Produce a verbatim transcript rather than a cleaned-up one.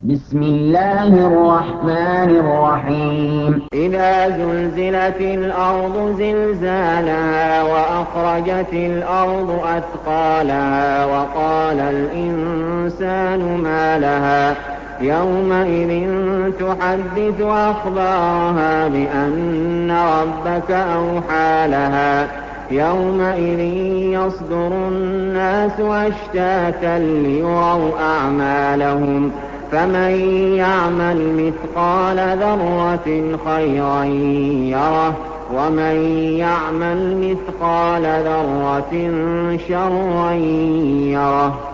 بسم الله الرحمن الرحيم إذا زلزلت الأرض زلزالها وأخرجت الأرض أثقالها وقال الإنسان ما لها يومئذ تحدث أخبارها بأن ربك أوحى لها يومئذ يصدر الناس أشتاتا ليروا أعمالهم فمن يعمل مثقال ذرة خيرا يره ومن يعمل مثقال ذرة شرا يره